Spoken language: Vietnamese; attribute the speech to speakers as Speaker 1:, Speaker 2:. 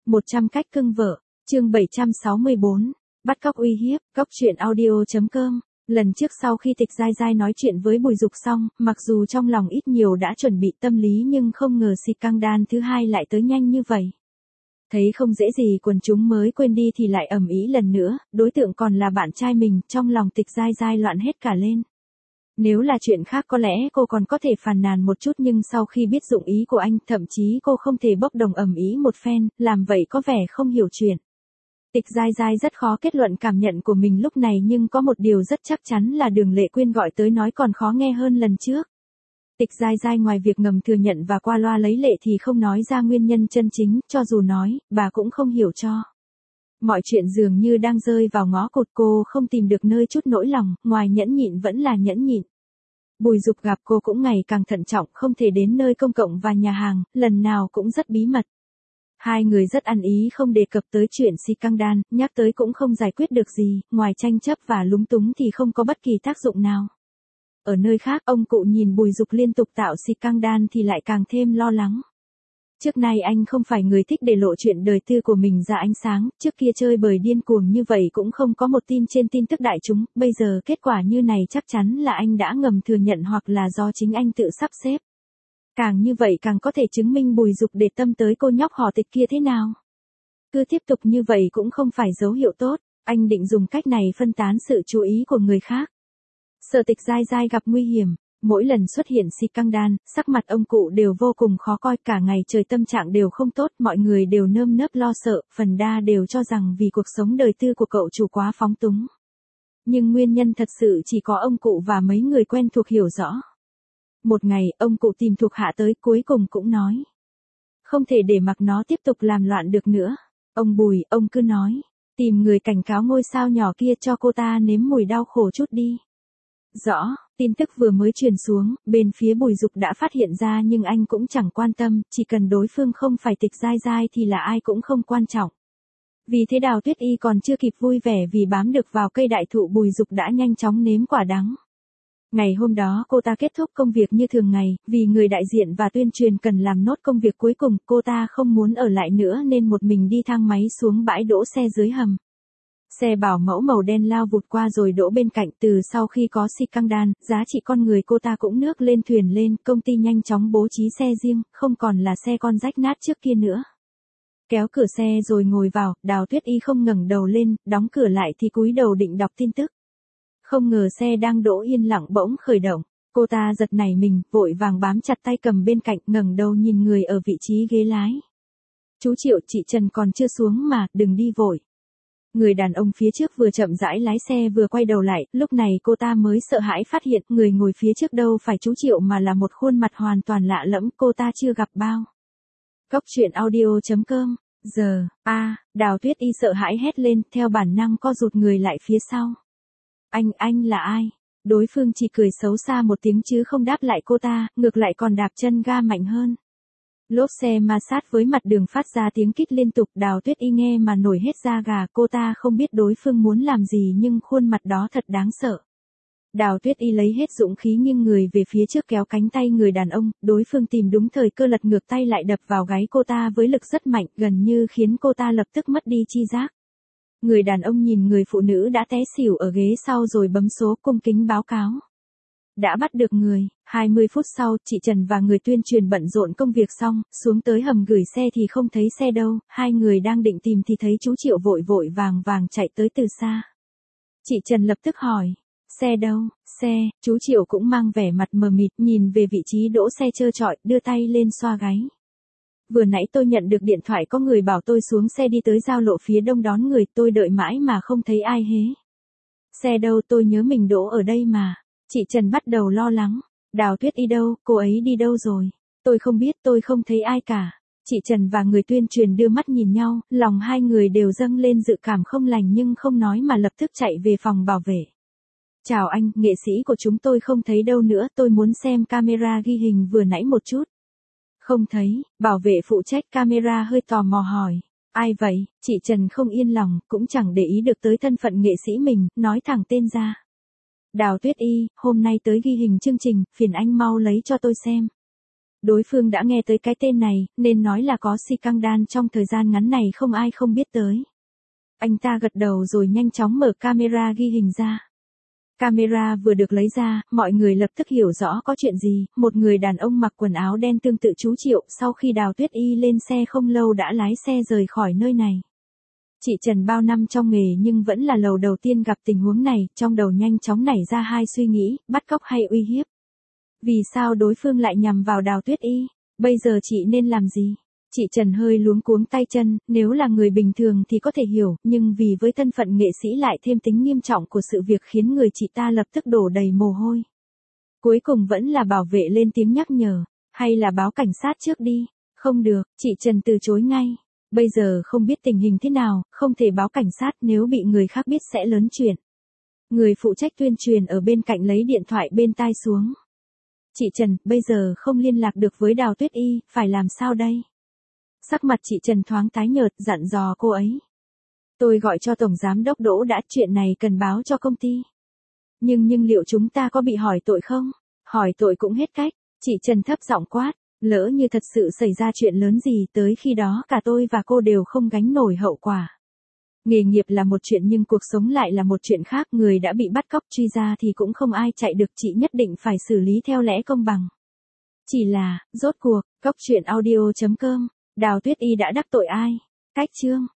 Speaker 1: 100 cách cưng vợ, chương 764, bắt cóc uy hiếp, cóc truyện audio.com. Lần trước sau khi Tịch Giai Giai nói chuyện với Bùi Dục xong, mặc dù trong lòng ít nhiều đã chuẩn bị tâm lý nhưng không ngờ xịt căng đan thứ hai lại tới nhanh như vậy. Thấy không dễ gì quần chúng mới quên đi thì lại ầm ĩ lần nữa, đối tượng còn là bạn trai mình, trong lòng Tịch Giai Giai loạn hết cả lên. Nếu là chuyện khác có lẽ cô còn có thể phàn nàn một chút nhưng sau khi biết dụng ý của anh, thậm chí cô không thể bốc đồng ầm ĩ một phen, làm vậy có vẻ không hiểu chuyện. Tịch Giai Giai rất khó kết luận cảm nhận của mình lúc này nhưng có một điều rất chắc chắn là Đường Lệ Quyên gọi tới nói còn khó nghe hơn lần trước. Tịch Giai Giai ngoài việc ngầm thừa nhận và qua loa lấy lệ thì không nói ra nguyên nhân chân chính, cho dù nói, bà cũng không hiểu cho. Mọi chuyện dường như đang rơi vào ngõ cụt, cô không tìm được nơi chút nỗi lòng, ngoài nhẫn nhịn vẫn là nhẫn nhịn. Bùi Dục gặp cô cũng ngày càng thận trọng, không thể đến nơi công cộng và nhà hàng, lần nào cũng rất bí mật. Hai người rất ăn ý không đề cập tới chuyện si căng đan, nhắc tới cũng không giải quyết được gì, ngoài tranh chấp và lúng túng thì không có bất kỳ tác dụng nào. Ở nơi khác, ông cụ nhìn Bùi Dục liên tục tạo si căng đan thì lại càng thêm lo lắng. Trước nay anh không phải người thích để lộ chuyện đời tư của mình ra ánh sáng, trước kia chơi bời điên cuồng như vậy cũng không có một tin trên tin tức đại chúng, bây giờ kết quả như này chắc chắn là anh đã ngầm thừa nhận hoặc là do chính anh tự sắp xếp. Càng như vậy càng có thể chứng minh Bùi Dục để tâm tới cô nhóc họ Tịch kia thế nào. Cứ tiếp tục như vậy cũng không phải dấu hiệu tốt, anh định dùng cách này phân tán sự chú ý của người khác. Sợ Tịch Giai Giai gặp nguy hiểm, mỗi lần xuất hiện si căng đan, sắc mặt ông cụ đều vô cùng khó coi, cả ngày trời tâm trạng đều không tốt, mọi người đều nơm nớp lo sợ, phần đa đều cho rằng vì cuộc sống đời tư của cậu chủ quá phóng túng. Nhưng nguyên nhân thật sự chỉ có ông cụ và mấy người quen thuộc hiểu rõ. Một ngày, ông cụ tìm thuộc hạ tới, cuối cùng cũng nói. Không thể để mặc nó tiếp tục làm loạn được nữa. Ông Bùi, ông cứ nói. Tìm người cảnh cáo ngôi sao nhỏ kia cho cô ta nếm mùi đau khổ chút đi. Rõ, tin tức vừa mới truyền xuống, bên phía Bùi Dục đã phát hiện ra nhưng anh cũng chẳng quan tâm, chỉ cần đối phương không phải Tịch Giai Giai thì là ai cũng không quan trọng. Vì thế Đào Tuyết Y còn chưa kịp vui vẻ vì bám được vào cây đại thụ, Bùi Dục đã nhanh chóng nếm quả đắng. Ngày hôm đó cô ta kết thúc công việc như thường ngày, vì người đại diện và tuyên truyền cần làm nốt công việc cuối cùng, cô ta không muốn ở lại nữa nên một mình đi thang máy xuống bãi đỗ xe dưới hầm. Xe bảo mẫu màu đen lao vụt qua rồi đỗ bên cạnh, từ sau khi có si căng đan, giá trị con người cô ta cũng nước lên thuyền lên, công ty nhanh chóng bố trí xe riêng, không còn là xe con rách nát trước kia nữa. Kéo cửa xe rồi ngồi vào, Đào Tuyết Y không ngẩng đầu lên, đóng cửa lại thì cúi đầu định đọc tin tức. Không ngờ xe đang đỗ yên lặng bỗng khởi động, cô ta giật nảy mình, vội vàng bám chặt tay cầm bên cạnh, ngẩng đầu nhìn người ở vị trí ghế lái. Chú Triệu, chị Trần còn chưa xuống mà, đừng đi vội. Người đàn ông phía trước vừa chậm rãi lái xe vừa quay đầu lại, lúc này cô ta mới sợ hãi phát hiện người ngồi phía trước đâu phải chú Triệu mà là một khuôn mặt hoàn toàn lạ lẫm, cô ta chưa gặp bao. Cóc truyện audio.com. Giờ, Đào Tuyết Y sợ hãi hét lên, theo bản năng co rụt người lại phía sau. Anh là ai? Đối phương chỉ cười xấu xa một tiếng chứ không đáp lại cô ta, ngược lại còn đạp chân ga mạnh hơn. Lốp xe ma sát với mặt đường phát ra tiếng kít liên tục, Đào Tuyết Y nghe mà nổi hết da gà, cô ta không biết đối phương muốn làm gì nhưng khuôn mặt đó thật đáng sợ. Đào Tuyết Y lấy hết dũng khí nghiêng người về phía trước kéo cánh tay người đàn ông, đối phương tìm đúng thời cơ lật ngược tay lại đập vào gáy cô ta với lực rất mạnh, gần như khiến cô ta lập tức mất đi chi giác. Người đàn ông nhìn người phụ nữ đã té xỉu ở ghế sau rồi bấm số cung kính báo cáo. Đã bắt được người, 20 phút sau, chị Trần và người tuyên truyền bận rộn công việc xong, xuống tới hầm gửi xe thì không thấy xe đâu, hai người đang định tìm thì thấy chú Triệu vội vội vàng chạy tới từ xa. Chị Trần lập tức hỏi, xe đâu, xe, chú Triệu cũng mang vẻ mặt mờ mịt nhìn về vị trí đỗ xe trơ trọi, đưa tay lên xoa gáy. Vừa nãy tôi nhận được điện thoại có người bảo tôi xuống xe đi tới giao lộ phía đông đón người, tôi đợi mãi mà không thấy ai hé. Xe đâu, tôi nhớ mình đỗ ở đây mà. Chị Trần bắt đầu lo lắng. Đào Tuyết Y đâu, cô ấy đi đâu rồi? Tôi không biết, tôi không thấy ai cả. Chị Trần và người tuyên truyền đưa mắt nhìn nhau, lòng hai người đều dâng lên dự cảm không lành nhưng không nói mà lập tức chạy về phòng bảo vệ. Chào anh, nghệ sĩ của chúng tôi không thấy đâu nữa, tôi muốn xem camera ghi hình vừa nãy một chút. Không thấy, bảo vệ phụ trách camera hơi tò mò hỏi. Ai vậy? Chị Trần không yên lòng, cũng chẳng để ý được tới thân phận nghệ sĩ mình, nói thẳng tên ra. Đào Tuyết Y, hôm nay tới ghi hình chương trình, phiền anh mau lấy cho tôi xem. Đối phương đã nghe tới cái tên này, nên nói là có scandal trong thời gian ngắn này không ai không biết tới. Anh ta gật đầu rồi nhanh chóng mở camera ghi hình ra. Camera vừa được lấy ra, mọi người lập tức hiểu rõ có chuyện gì, một người đàn ông mặc quần áo đen tương tự chú Triệu sau khi Đào Tuyết Y lên xe không lâu đã lái xe rời khỏi nơi này. Chị Trần bao năm trong nghề nhưng vẫn là lần đầu tiên gặp tình huống này, trong đầu nhanh chóng nảy ra hai suy nghĩ, bắt cóc hay uy hiếp. Vì sao đối phương lại nhằm vào Đào Tuyết Y? Bây giờ chị nên làm gì? Chị Trần hơi luống cuống tay chân, nếu là người bình thường thì có thể hiểu, nhưng vì với thân phận nghệ sĩ lại thêm tính nghiêm trọng của sự việc khiến người chị ta lập tức đổ đầy mồ hôi. Cuối cùng vẫn là bảo vệ lên tiếng nhắc nhở, hay là báo cảnh sát trước đi. Không được, chị Trần từ chối ngay. Bây giờ không biết tình hình thế nào, không thể báo cảnh sát, nếu bị người khác biết sẽ lớn chuyện. Người phụ trách tuyên truyền ở bên cạnh lấy điện thoại bên tai xuống. Chị Trần, bây giờ không liên lạc được với Đào Tuyết Y, phải làm sao đây? Sắc mặt chị Trần thoáng tái nhợt, dặn dò cô ấy. Tôi gọi cho Tổng Giám đốc Đỗ đã, chuyện này cần báo cho công ty. Nhưng liệu chúng ta có bị hỏi tội không? Hỏi tội cũng hết cách, chị Trần thấp giọng quát. Lỡ như thật sự xảy ra chuyện lớn gì, tới khi đó cả tôi và cô đều không gánh nổi hậu quả. Nghề nghiệp là một chuyện nhưng cuộc sống lại là một chuyện khác, người đã bị bắt cóc truy ra thì cũng không ai chạy được, chị nhất định phải xử lý theo lẽ công bằng. Chỉ là, rốt cuộc, cóc truyện audio.com, Đào Tuyết Y đã đắc tội ai? Cách chương